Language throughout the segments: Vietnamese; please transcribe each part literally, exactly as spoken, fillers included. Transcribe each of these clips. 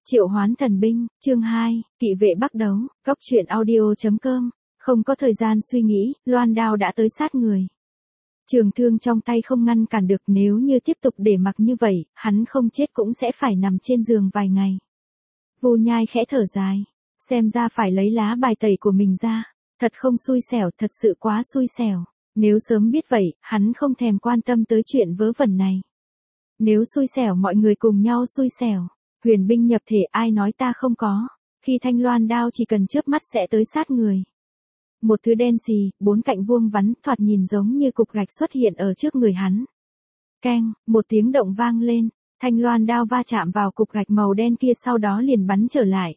Triệu hoán thần binh, chương hai, kỵ vệ bắc đấu, góc truyện audio.com, không có thời gian suy nghĩ, loan đao đã tới sát người. Trường thương trong tay không ngăn cản được, nếu như tiếp tục để mặc như vậy, hắn không chết cũng sẽ phải nằm trên giường vài ngày. Vu Nhai khẽ thở dài, xem ra phải lấy lá bài tẩy của mình ra, thật không xui xẻo, thật sự quá xui xẻo. Nếu sớm biết vậy, hắn không thèm quan tâm tới chuyện vớ vẩn này. Nếu xui xẻo mọi người cùng nhau xui xẻo. Huyền binh nhập thể, ai nói ta không có, khi thanh loan đao chỉ cần chớp mắt sẽ tới sát người. Một thứ đen xì, bốn cạnh vuông vắn, thoạt nhìn giống như cục gạch xuất hiện ở trước người hắn. Keng, một tiếng động vang lên, thanh loan đao va chạm vào cục gạch màu đen kia, sau đó liền bắn trở lại.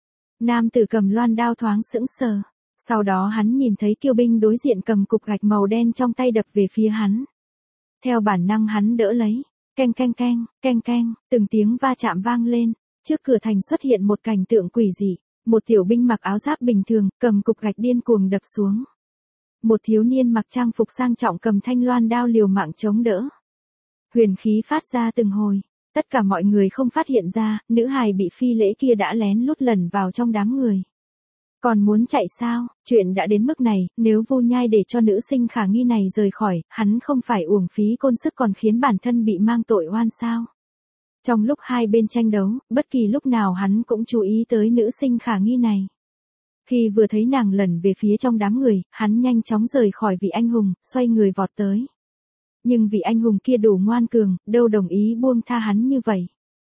Nam tử cầm loan đao thoáng sững sờ, sau đó hắn nhìn thấy kiêu binh đối diện cầm cục gạch màu đen trong tay đập về phía hắn. Theo bản năng hắn đỡ lấy. Keng keng keng, keng keng, từng tiếng va chạm vang lên, trước cửa thành xuất hiện một cảnh tượng quỷ dị, một tiểu binh mặc áo giáp bình thường, cầm cục gạch điên cuồng đập xuống. Một thiếu niên mặc trang phục sang trọng cầm thanh loan đao liều mạng chống đỡ. Huyền khí phát ra từng hồi, tất cả mọi người không phát hiện ra, nữ hài bị phi lễ kia đã lén lút lẩn vào trong đám người. Còn muốn chạy sao? Chuyện đã đến mức này, nếu Vu Nhai để cho nữ sinh khả nghi này rời khỏi, hắn không phải uổng phí côn sức còn khiến bản thân bị mang tội oan sao? Trong lúc hai bên tranh đấu, bất kỳ lúc nào hắn cũng chú ý tới nữ sinh khả nghi này. Khi vừa thấy nàng lẩn về phía trong đám người, hắn nhanh chóng rời khỏi vị anh hùng, xoay người vọt tới. Nhưng vị anh hùng kia đủ ngoan cường, đâu đồng ý buông tha hắn như vậy.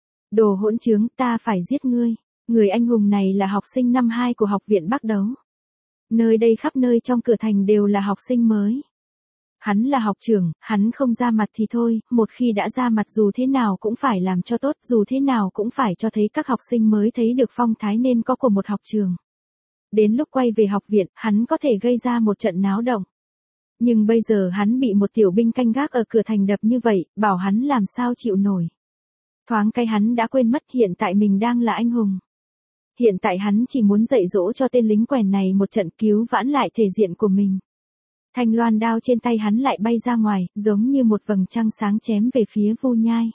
Đồ hỗn trướng, ta phải giết ngươi. Người anh hùng này là học sinh năm hai của học viện Bắc Đấu. Nơi đây khắp nơi trong cửa thành đều là học sinh mới. Hắn là học trưởng, hắn không ra mặt thì thôi, một khi đã ra mặt dù thế nào cũng phải làm cho tốt, dù thế nào cũng phải cho thấy các học sinh mới thấy được phong thái nên có của một học trường. Đến lúc quay về học viện, hắn có thể gây ra một trận náo động. Nhưng bây giờ hắn bị một tiểu binh canh gác ở cửa thành đập như vậy, bảo hắn làm sao chịu nổi. Thoáng cái hắn đã quên mất hiện tại mình đang là anh hùng. Hiện tại hắn chỉ muốn dạy dỗ cho tên lính quèn này một trận, cứu vãn lại thể diện của mình. Thanh loan đao trên tay hắn lại bay ra ngoài, giống như một vầng trăng sáng chém về phía Vu Nhai.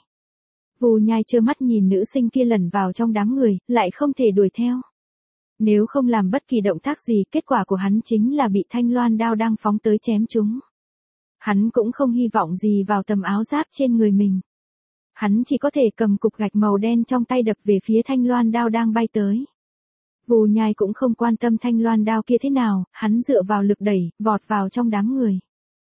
Vu Nhai trơ mắt nhìn nữ sinh kia lẩn vào trong đám người, lại không thể đuổi theo. Nếu không làm bất kỳ động tác gì, kết quả của hắn chính là bị thanh loan đao đang phóng tới chém trúng. Hắn cũng không hy vọng gì vào tầm áo giáp trên người mình. Hắn chỉ có thể cầm cục gạch màu đen trong tay đập về phía thanh loan đao đang bay tới. Vu Nhai cũng không quan tâm thanh loan đao kia thế nào, hắn dựa vào lực đẩy, vọt vào trong đám người.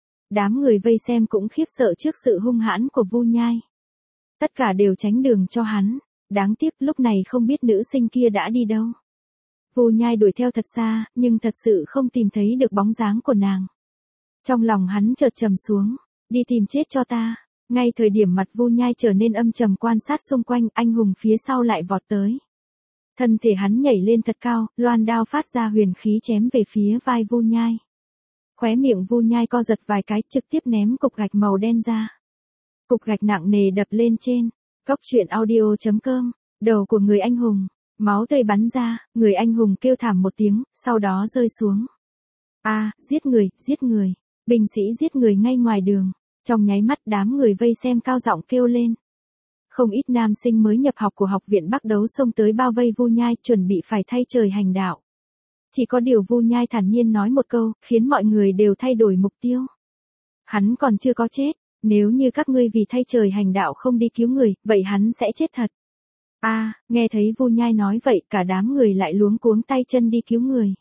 Đám người vây xem cũng khiếp sợ trước sự hung hãn của Vu Nhai. Tất cả đều tránh đường cho hắn, đáng tiếc lúc này không biết nữ sinh kia đã đi đâu. Vu Nhai đuổi theo thật xa, nhưng thật sự không tìm thấy được bóng dáng của nàng. Trong lòng hắn chợt trầm xuống, đi tìm chết cho ta. Ngay thời điểm mặt Vu Nhai trở nên âm trầm quan sát xung quanh, anh hùng phía sau lại vọt tới. Thân thể hắn nhảy lên thật cao, loan đao phát ra huyền khí chém về phía vai Vu Nhai. Khóe miệng Vu Nhai co giật vài cái, trực tiếp ném cục gạch màu đen ra. Cục gạch nặng nề đập lên trên. Góc truyện audio.com, đầu của người anh hùng, máu tươi bắn ra, người anh hùng kêu thảm một tiếng, sau đó rơi xuống. A, à, giết người, giết người, binh sĩ giết người ngay ngoài đường. Trong nháy mắt đám người vây xem cao giọng kêu lên. Không ít nam sinh mới nhập học của học viện Bắc Đấu xông tới bao vây Vu Nhai, chuẩn bị phải thay trời hành đạo. Chỉ có điều Vu Nhai thản nhiên nói một câu, khiến mọi người đều thay đổi mục tiêu. Hắn còn chưa có chết, nếu như các ngươi vì thay trời hành đạo không đi cứu người, vậy hắn sẽ chết thật. A, à, nghe thấy Vu Nhai nói vậy, cả đám người lại luống cuống tay chân đi cứu người.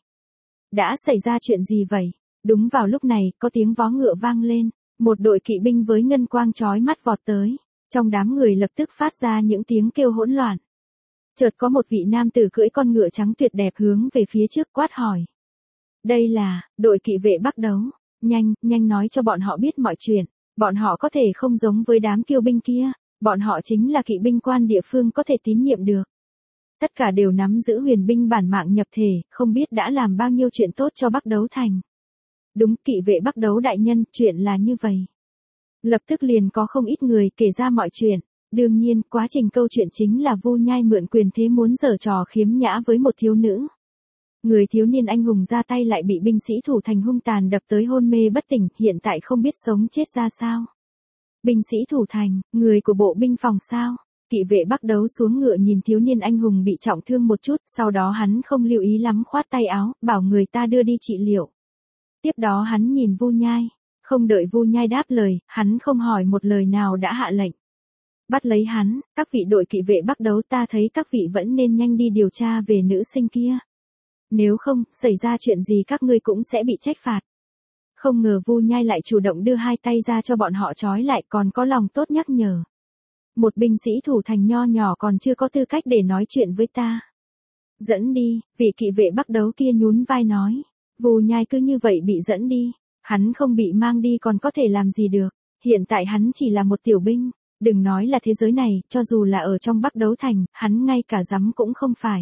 Đã xảy ra chuyện gì vậy? Đúng vào lúc này, có tiếng vó ngựa vang lên. Một đội kỵ binh với ngân quang chói mắt vọt tới, trong đám người lập tức phát ra những tiếng kêu hỗn loạn. Chợt có một vị nam tử cưỡi con ngựa trắng tuyệt đẹp hướng về phía trước quát hỏi. Đây là, đội kỵ vệ Bắc Đấu, nhanh, nhanh nói cho bọn họ biết mọi chuyện, bọn họ có thể không giống với đám kiêu binh kia, bọn họ chính là kỵ binh quan địa phương có thể tín nhiệm được. Tất cả đều nắm giữ huyền binh bản mạng nhập thể, không biết đã làm bao nhiêu chuyện tốt cho Bắc Đấu thành. Đúng, kỵ vệ Bắc Đấu đại nhân, chuyện là như vậy. Lập tức liền có không ít người kể ra mọi chuyện. Đương nhiên, quá trình câu chuyện chính là Vu Nhai mượn quyền thế muốn giở trò khiếm nhã với một thiếu nữ. Người thiếu niên anh hùng ra tay lại bị binh sĩ thủ thành hung tàn đập tới hôn mê bất tỉnh, hiện tại không biết sống chết ra sao. Binh sĩ thủ thành, người của bộ binh phòng sao? Kỵ vệ Bắc Đấu xuống ngựa nhìn thiếu niên anh hùng bị trọng thương một chút, sau đó hắn không lưu ý lắm khoát tay áo, bảo người ta đưa đi trị liệu. Tiếp đó hắn nhìn Vu Nhai, không đợi Vu Nhai đáp lời, hắn không hỏi một lời nào đã hạ lệnh. Bắt lấy hắn, các vị đội kỵ vệ Bắc Đấu, ta thấy các vị vẫn nên nhanh đi điều tra về nữ sinh kia. Nếu không, xảy ra chuyện gì các ngươi cũng sẽ bị trách phạt. Không ngờ Vu Nhai lại chủ động đưa hai tay ra cho bọn họ trói lại, còn có lòng tốt nhắc nhở. Một binh sĩ thủ thành nho nhỏ còn chưa có tư cách để nói chuyện với ta. Dẫn đi, vị kỵ vệ Bắc Đấu kia nhún vai nói. Vu Nhai cứ như vậy bị dẫn đi. Hắn không bị mang đi còn có thể làm gì được. Hiện tại hắn chỉ là một tiểu binh. Đừng nói là thế giới này, cho dù là ở trong Bắc Đấu Thành, hắn ngay cả dám cũng không phải.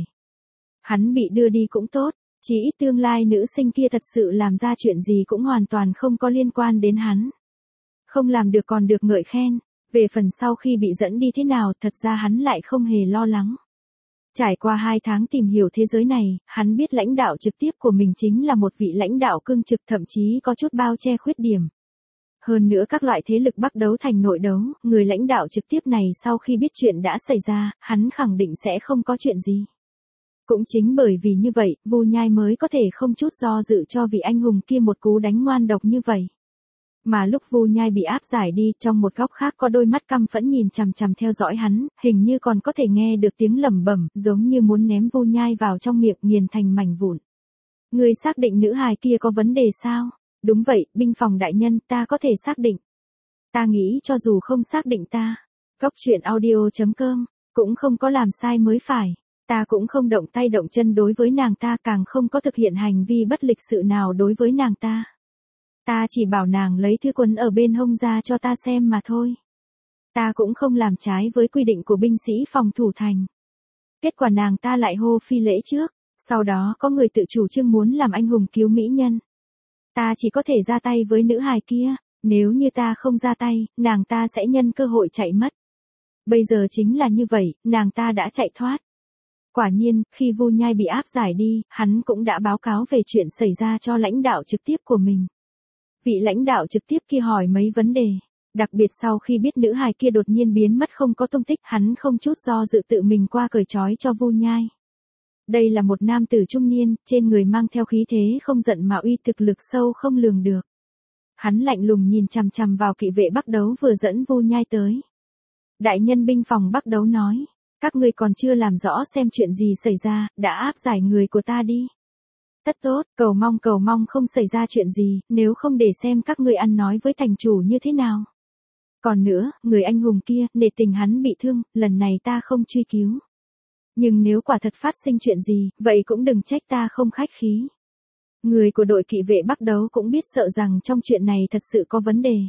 Hắn bị đưa đi cũng tốt, chỉ ít tương lai nữ sinh kia thật sự làm ra chuyện gì cũng hoàn toàn không có liên quan đến hắn. Không làm được còn được ngợi khen, về phần sau khi bị dẫn đi thế nào thật ra hắn lại không hề lo lắng. Trải qua hai tháng tìm hiểu thế giới này, hắn biết lãnh đạo trực tiếp của mình chính là một vị lãnh đạo cương trực, thậm chí có chút bao che khuyết điểm. Hơn nữa các loại thế lực Bắc Đấu Thành nội đấu, người lãnh đạo trực tiếp này sau khi biết chuyện đã xảy ra, hắn khẳng định sẽ không có chuyện gì. Cũng chính bởi vì như vậy, Vu Nhai mới có thể không chút do dự cho vị anh hùng kia một cú đánh ngoan độc như vậy. Mà lúc Vu Nhai bị áp giải đi, trong một góc khác có đôi mắt căm phẫn nhìn chằm chằm theo dõi hắn, hình như còn có thể nghe được tiếng lẩm bẩm, giống như muốn ném Vu Nhai vào trong miệng nghiền thành mảnh vụn. Ngươi xác định nữ hài kia có vấn đề sao? Đúng vậy, binh phòng đại nhân, ta có thể xác định. Ta nghĩ cho dù không xác định ta, Góc truyện audio chấm com, cũng không có làm sai mới phải. Ta cũng không động tay động chân đối với nàng ta, càng không có thực hiện hành vi bất lịch sự nào đối với nàng ta. Ta chỉ bảo nàng lấy thư quấn ở bên hông ra cho ta xem mà thôi. Ta cũng không làm trái với quy định của binh sĩ phòng thủ thành. Kết quả nàng ta lại hô phi lễ trước, sau đó có người tự chủ trương muốn làm anh hùng cứu mỹ nhân. Ta chỉ có thể ra tay với nữ hài kia, nếu như ta không ra tay, nàng ta sẽ nhân cơ hội chạy mất. Bây giờ chính là như vậy, nàng ta đã chạy thoát. Quả nhiên, khi Vu Nhai bị áp giải đi, hắn cũng đã báo cáo về chuyện xảy ra cho lãnh đạo trực tiếp của mình. Vị lãnh đạo trực tiếp kia hỏi mấy vấn đề, đặc biệt sau khi biết nữ hài kia đột nhiên biến mất không có tung tích, hắn không chút do dự tự mình qua cởi trói cho Vu Nhai. Đây là một nam tử trung niên, trên người mang theo khí thế không giận mà uy, thực lực sâu không lường được. Hắn lạnh lùng nhìn chằm chằm vào kỵ vệ Bắc Đấu vừa dẫn Vu Nhai tới. Đại nhân binh phòng Bắc Đấu nói, các ngươi còn chưa làm rõ xem chuyện gì xảy ra, đã áp giải người của ta đi. Tất tốt, cầu mong cầu mong không xảy ra chuyện gì, nếu không để xem các ngươi ăn nói với thành chủ như thế nào. Còn nữa, người anh hùng kia, nể tình hắn bị thương, lần này ta không truy cứu. Nhưng nếu quả thật phát sinh chuyện gì, vậy cũng đừng trách ta không khách khí. Người của đội kỵ vệ Bắc Đấu cũng biết sợ rằng trong chuyện này thật sự có vấn đề.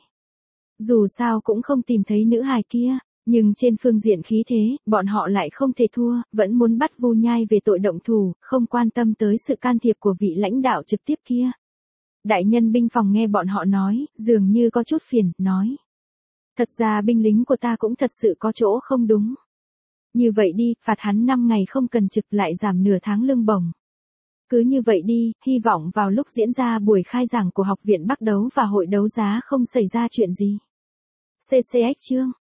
Dù sao cũng không tìm thấy nữ hài kia, nhưng trên phương diện khí thế, bọn họ lại không thể thua, vẫn muốn bắt Vu Nhai về tội động thủ, không quan tâm tới sự can thiệp của vị lãnh đạo trực tiếp kia. Đại nhân binh phòng nghe bọn họ nói, dường như có chút phiền, nói. Thật ra binh lính của ta cũng thật sự có chỗ không đúng. Như vậy đi, phạt hắn năm ngày không cần trực, lại giảm nửa tháng lương bổng. Cứ như vậy đi, hy vọng vào lúc diễn ra buổi khai giảng của học viện Bắc Đấu và hội đấu giá không xảy ra chuyện gì. xê xê ích chương